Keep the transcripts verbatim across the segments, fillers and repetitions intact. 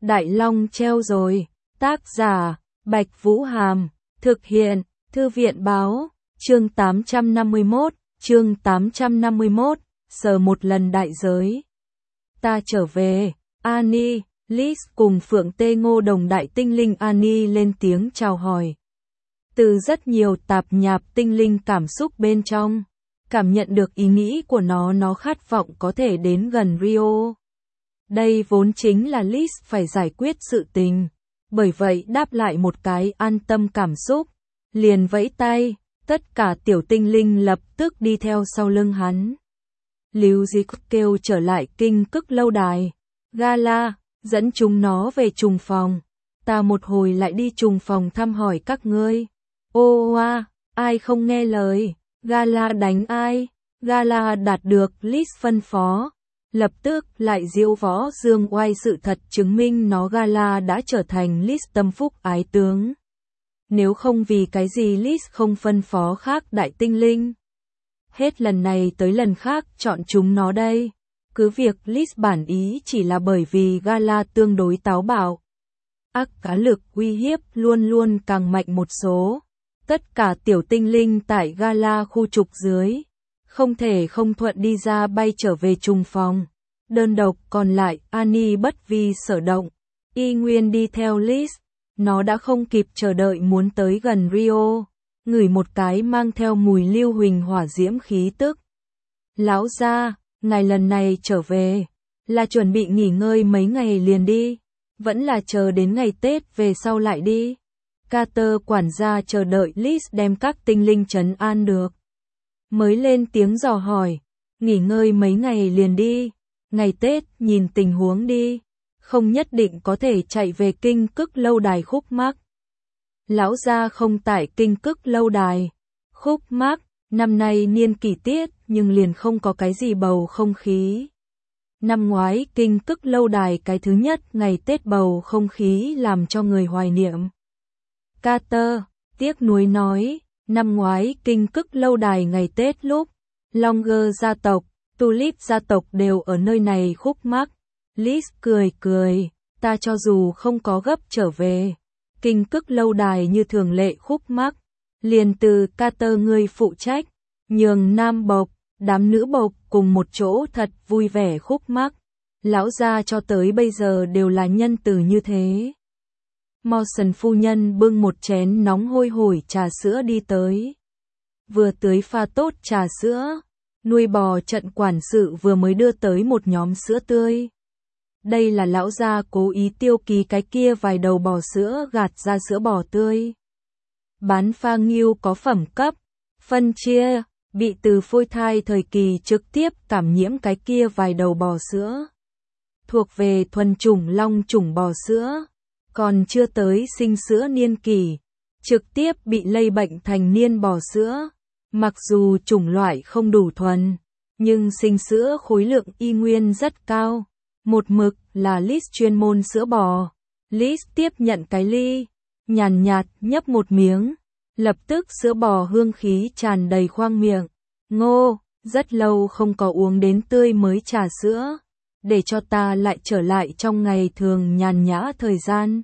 Đại Long treo rồi. Tác giả, Bạch Vũ Hàm. Thực hiện, Thư viện Báo. Chương tám trăm năm mươi mốt, chương tám trăm năm mươi mốt, sờ một lần đại giới. Ta trở về, Annie, Liz cùng Phượng Tê Ngô Đồng đại tinh linh Annie lên tiếng chào hỏi. Từ rất nhiều tạp nhạp tinh linh cảm xúc bên trong, cảm nhận được ý nghĩ của nó nó khát vọng có thể đến gần Rio. Đây vốn chính là Liz phải giải quyết sự tình, bởi vậy đáp lại một cái an tâm cảm xúc, liền vẫy tay, tất cả tiểu tinh linh lập tức đi theo sau lưng hắn. Lưu Di kêu trở lại kinh cức lâu đài, Gala, dẫn chúng nó về trùng phòng, ta một hồi lại đi trùng phòng thăm hỏi các ngươi. Ô oa, ai không nghe lời, Gala đánh ai, Gala đạt được Liz phân phó, lập tức lại diễu võ dương oai sự thật chứng minh nó Gala đã trở thành Liz tâm phúc ái tướng. Nếu không vì cái gì Liz không phân phó khác đại tinh linh. Hết lần này tới lần khác chọn chúng nó đây. Cứ việc Liz bản ý chỉ là bởi vì Gala tương đối táo bạo. Ác cá lực uy hiếp luôn luôn càng mạnh một số. Tất cả tiểu tinh linh tại Gala khu trục dưới, không thể không thuận đi ra bay trở về trùng phòng. Đơn độc còn lại Annie bất vi sở động, y nguyên đi theo Liz. Nó đã không kịp chờ đợi muốn tới gần Rio, ngửi một cái mang theo mùi lưu huỳnh hỏa diễm khí tức. Lão gia, ngài lần này trở về, là chuẩn bị nghỉ ngơi mấy ngày liền đi, vẫn là chờ đến ngày Tết về sau lại đi. Carter quản gia chờ đợi Liz đem các tinh linh trấn an được. Mới lên tiếng dò hỏi, nghỉ ngơi mấy ngày liền đi, ngày Tết nhìn tình huống đi. Không nhất định có thể chạy về kinh cức lâu đài khúc mắc. Lão gia không tại kinh cức lâu đài. Khúc mắc, năm nay niên kỷ tiết nhưng liền không có cái gì bầu không khí. Năm ngoái kinh cức lâu đài cái thứ nhất ngày Tết bầu không khí làm cho người hoài niệm. Carter, tiếc nuối nói, năm ngoái kinh cức lâu đài ngày Tết lúc, Longer gia tộc, Tulip gia tộc đều ở nơi này khúc mắc. Liz cười cười, ta cho dù không có gấp trở về, kinh cức lâu đài như thường lệ khúc mắc, liền từ Carter ngươi phụ trách, nhường nam bộc, đám nữ bộc cùng một chỗ thật vui vẻ khúc mắc, lão gia cho tới bây giờ đều là nhân từ như thế. Mawson phu nhân bưng một chén nóng hôi hổi trà sữa đi tới, vừa tưới pha tốt trà sữa, nuôi bò trận quản sự vừa mới đưa tới một nhóm sữa tươi. Đây là lão gia cố ý tiêu ký cái kia vài đầu bò sữa gạt ra sữa bò tươi. Bán pha nghiêu có phẩm cấp, phân chia, bị từ phôi thai thời kỳ trực tiếp cảm nhiễm cái kia vài đầu bò sữa. Thuộc về thuần chủng long chủng bò sữa, còn chưa tới sinh sữa niên kỳ, trực tiếp bị lây bệnh thành niên bò sữa. Mặc dù chủng loại không đủ thuần, nhưng sinh sữa khối lượng y nguyên rất cao. Một mực là Liz chuyên môn sữa bò. Liz tiếp nhận cái ly, nhàn nhạt nhấp một miếng, lập tức sữa bò hương khí tràn đầy khoang miệng. Ngô, rất lâu không có uống đến tươi mới trà sữa, để cho ta lại trở lại trong ngày thường nhàn nhã thời gian.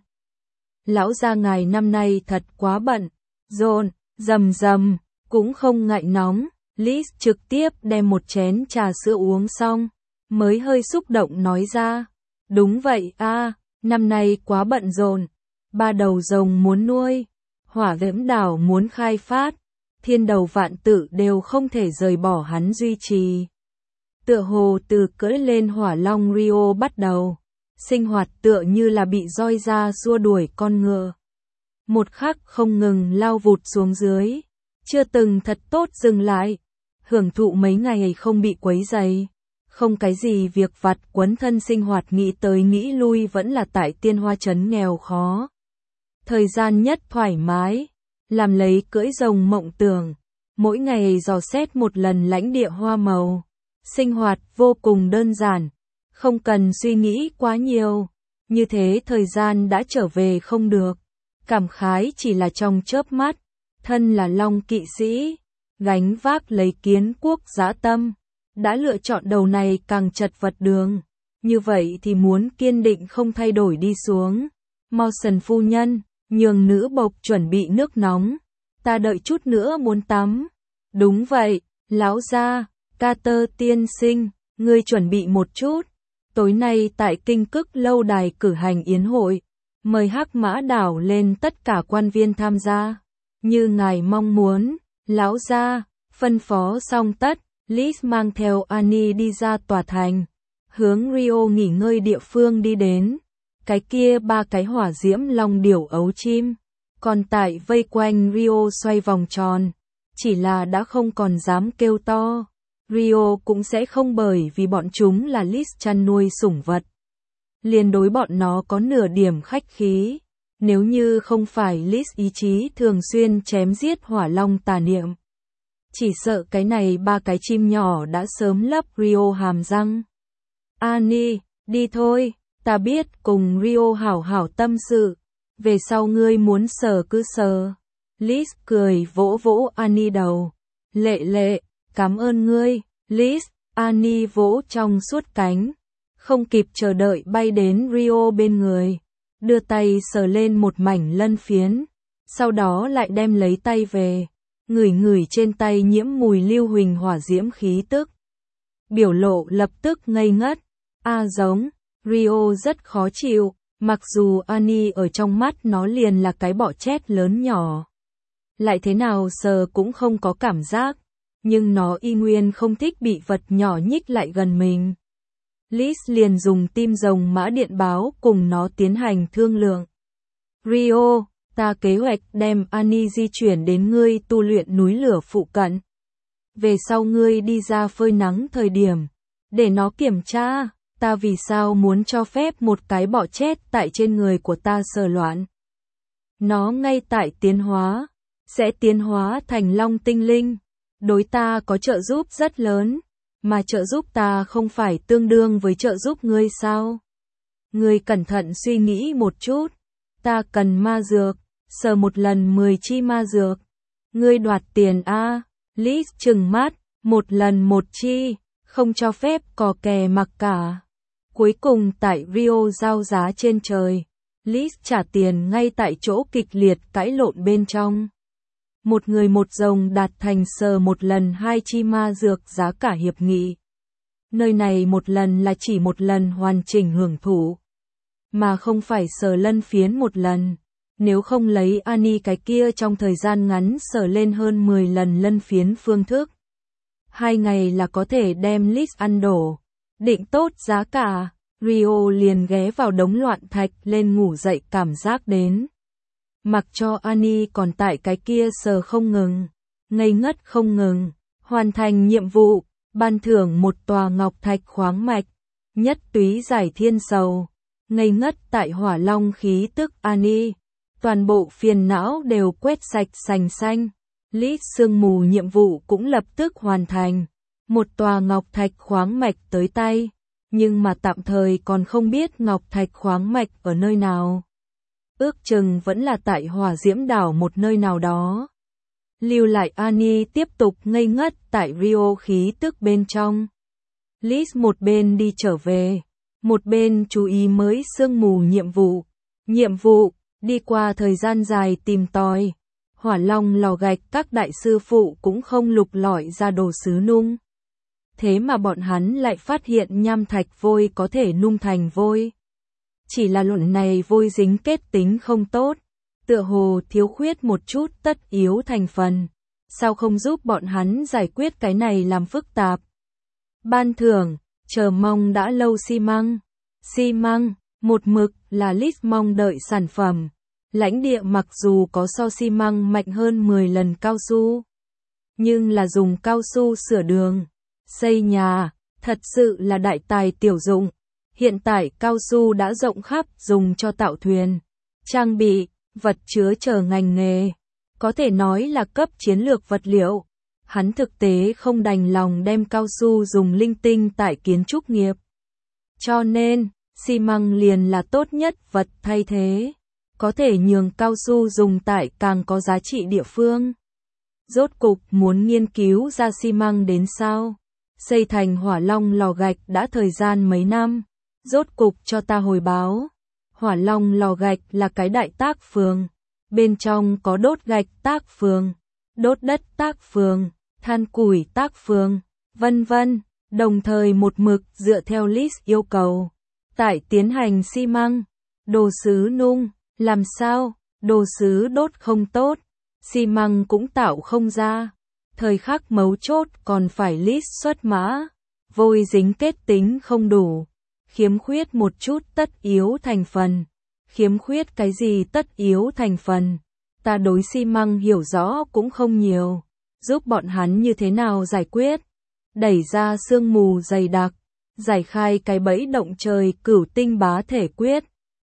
Lão gia ngài năm nay thật quá bận, rộn, rầm rầm, cũng không ngại nóng. Liz trực tiếp đem một chén trà sữa uống xong, mới hơi xúc động nói ra, đúng vậy a, năm nay quá bận rộn, ba đầu rồng muốn nuôi, hỏa diễm đảo muốn khai phát, thiên đầu vạn tự đều không thể rời bỏ hắn duy trì. Tựa hồ từ cưỡi lên hỏa long Rio bắt đầu, sinh hoạt tựa như là bị roi ra xua đuổi con ngựa. Một khắc không ngừng lao vụt xuống dưới, chưa từng thật tốt dừng lại, hưởng thụ mấy ngày không bị quấy rầy. Không cái gì việc vặt quấn thân sinh hoạt nghĩ tới nghĩ lui vẫn là tại tiên hoa trấn nghèo khó. Thời gian nhất thoải mái, làm lấy cưỡi rồng mộng tưởng, mỗi ngày dò xét một lần lãnh địa hoa màu. Sinh hoạt vô cùng đơn giản, không cần suy nghĩ quá nhiều, như thế thời gian đã trở về không được. Cảm khái chỉ là trong chớp mắt, thân là long kỵ sĩ, gánh vác lấy kiến quốc dã tâm. Đã lựa chọn đầu này càng chật vật đường, như vậy thì muốn kiên định không thay đổi đi xuống. Mawson phu nhân, nhường nữ bộc chuẩn bị nước nóng, ta đợi chút nữa muốn tắm. Đúng vậy, lão gia, Carter tiên sinh, ngươi chuẩn bị một chút. Tối nay tại Kinh Cức lâu đài cử hành yến hội, mời Hắc Mã đảo lên tất cả quan viên tham gia. Như ngài mong muốn, lão gia, phân phó xong tất, Liz mang theo Annie đi ra tòa thành, hướng Rio nghỉ ngơi địa phương đi đến. Cái kia ba cái hỏa diễm long điểu ấu chim, còn tại vây quanh Rio xoay vòng tròn, chỉ là đã không còn dám kêu to. Rio cũng sẽ không bởi vì bọn chúng là Liz chăn nuôi sủng vật, liền đối bọn nó có nửa điểm khách khí. Nếu như không phải Liz ý chí thường xuyên chém giết hỏa long tà niệm, chỉ sợ cái này ba cái chim nhỏ đã sớm lấp Rio hàm răng. Annie, đi thôi, ta biết cùng Rio hảo hảo tâm sự, về sau ngươi muốn sờ cứ sờ. Liz cười vỗ vỗ Annie đầu. Lệ lệ, cảm ơn ngươi, Liz. Annie vỗ trong suốt cánh, không kịp chờ đợi bay đến Rio bên người, đưa tay sờ lên một mảnh lân phiến, sau đó lại đem lấy tay về, ngửi ngửi trên tay nhiễm mùi lưu huỳnh hỏa diễm khí tức. Biểu lộ lập tức ngây ngất. A giống, Rio rất khó chịu, mặc dù Annie ở trong mắt nó liền là cái bọ chét lớn nhỏ. Lại thế nào sờ cũng không có cảm giác, nhưng nó y nguyên không thích bị vật nhỏ nhích lại gần mình. Liz liền dùng tim rồng mã điện báo cùng nó tiến hành thương lượng. Rio, ta kế hoạch đem Annie di chuyển đến ngươi tu luyện núi lửa phụ cận. Về sau ngươi đi ra phơi nắng thời điểm, để nó kiểm tra, ta vì sao muốn cho phép một cái bọ chết tại trên người của ta sờ loạn. Nó ngay tại tiến hóa, sẽ tiến hóa thành long tinh linh, đối ta có trợ giúp rất lớn, mà trợ giúp ta không phải tương đương với trợ giúp ngươi sao? Ngươi cẩn thận suy nghĩ một chút, ta cần ma dược, sờ một lần mười chi ma dược. Ngươi đoạt tiền a? Liz trừng mắt, một lần một chi, không cho phép cò kè mặc cả. Cuối cùng tại Rio giao giá trên trời, Liz trả tiền ngay tại chỗ kịch liệt cãi lộn bên trong. Một người một rồng đạt thành sờ một lần hai chi ma dược giá cả hiệp nghị. Nơi này một lần là chỉ một lần hoàn chỉnh hưởng thụ, mà không phải sờ lân phiến một lần. Nếu không lấy Annie cái kia trong thời gian ngắn sờ lên hơn mười lần lân phiến phương thức, hai ngày là có thể đem Liz ăn đổ. Định tốt giá cả, Rio liền ghé vào đống loạn thạch lên ngủ dậy cảm giác đến. Mặc cho Annie còn tại cái kia sờ không ngừng, ngây ngất không ngừng, hoàn thành nhiệm vụ, ban thưởng một tòa ngọc thạch khoáng mạch, nhất túy giải thiên sầu, ngây ngất tại hỏa long khí tức Annie, toàn bộ phiền não đều quét sạch sành xanh. Liz sương mù nhiệm vụ cũng lập tức hoàn thành, một tòa ngọc thạch khoáng mạch tới tay, nhưng mà tạm thời còn không biết ngọc thạch khoáng mạch ở nơi nào. Ước chừng vẫn là tại hỏa diễm đảo một nơi nào đó. Lưu lại Annie tiếp tục ngây ngất tại Rio khí tức bên trong. Liz một bên đi trở về, một bên chú ý mới sương mù nhiệm vụ. Nhiệm vụ, đi qua thời gian dài tìm tòi, hỏa long lò gạch các đại sư phụ cũng không lục lọi ra đồ sứ nung. Thế mà bọn hắn lại phát hiện nham thạch vôi có thể nung thành vôi. Chỉ là luận này vôi dính kết tính không tốt, tựa hồ thiếu khuyết một chút tất yếu thành phần. Sao không giúp bọn hắn giải quyết cái này làm phức tạp? Ban thưởng, chờ mong đã lâu xi măng. Xi măng, một mực là Liz mong đợi sản phẩm. Lãnh địa mặc dù có so xi măng mạnh hơn mười lần cao su, nhưng là dùng cao su sửa đường, xây nhà, thật sự là đại tài tiểu dụng. Hiện tại cao su đã rộng khắp dùng cho tạo thuyền, trang bị, vật chứa chờ ngành nghề, có thể nói là cấp chiến lược vật liệu. Hắn thực tế không đành lòng đem cao su dùng linh tinh tại kiến trúc nghiệp. Cho nên, xi măng liền là tốt nhất vật thay thế, có thể nhường cao su dùng tại càng có giá trị địa phương. Rốt cục muốn nghiên cứu ra xi măng đến sao? Xây thành hỏa long lò gạch đã thời gian mấy năm, Rốt cục cho ta hồi báo. Hỏa Long lò gạch là cái đại tác phường. Bên trong có đốt gạch tác phường, đốt đất tác phường, than củi tác phường, vân vân. Đồng thời một mực dựa theo list yêu cầu. Tại tiến hành xi măng, đồ sứ nung, làm sao, đồ sứ đốt không tốt, xi măng cũng tạo không ra. Thời khắc mấu chốt còn phải list xuất mã, vôi dính kết tính không đủ, khiếm khuyết một chút tất yếu thành phần. Khiếm khuyết cái gì tất yếu thành phần? Ta đối xi măng hiểu rõ cũng không nhiều, giúp bọn hắn như thế nào giải quyết? Đẩy ra sương mù dày đặc, giải khai cái bẫy động trời cửu tinh bá thể quyết.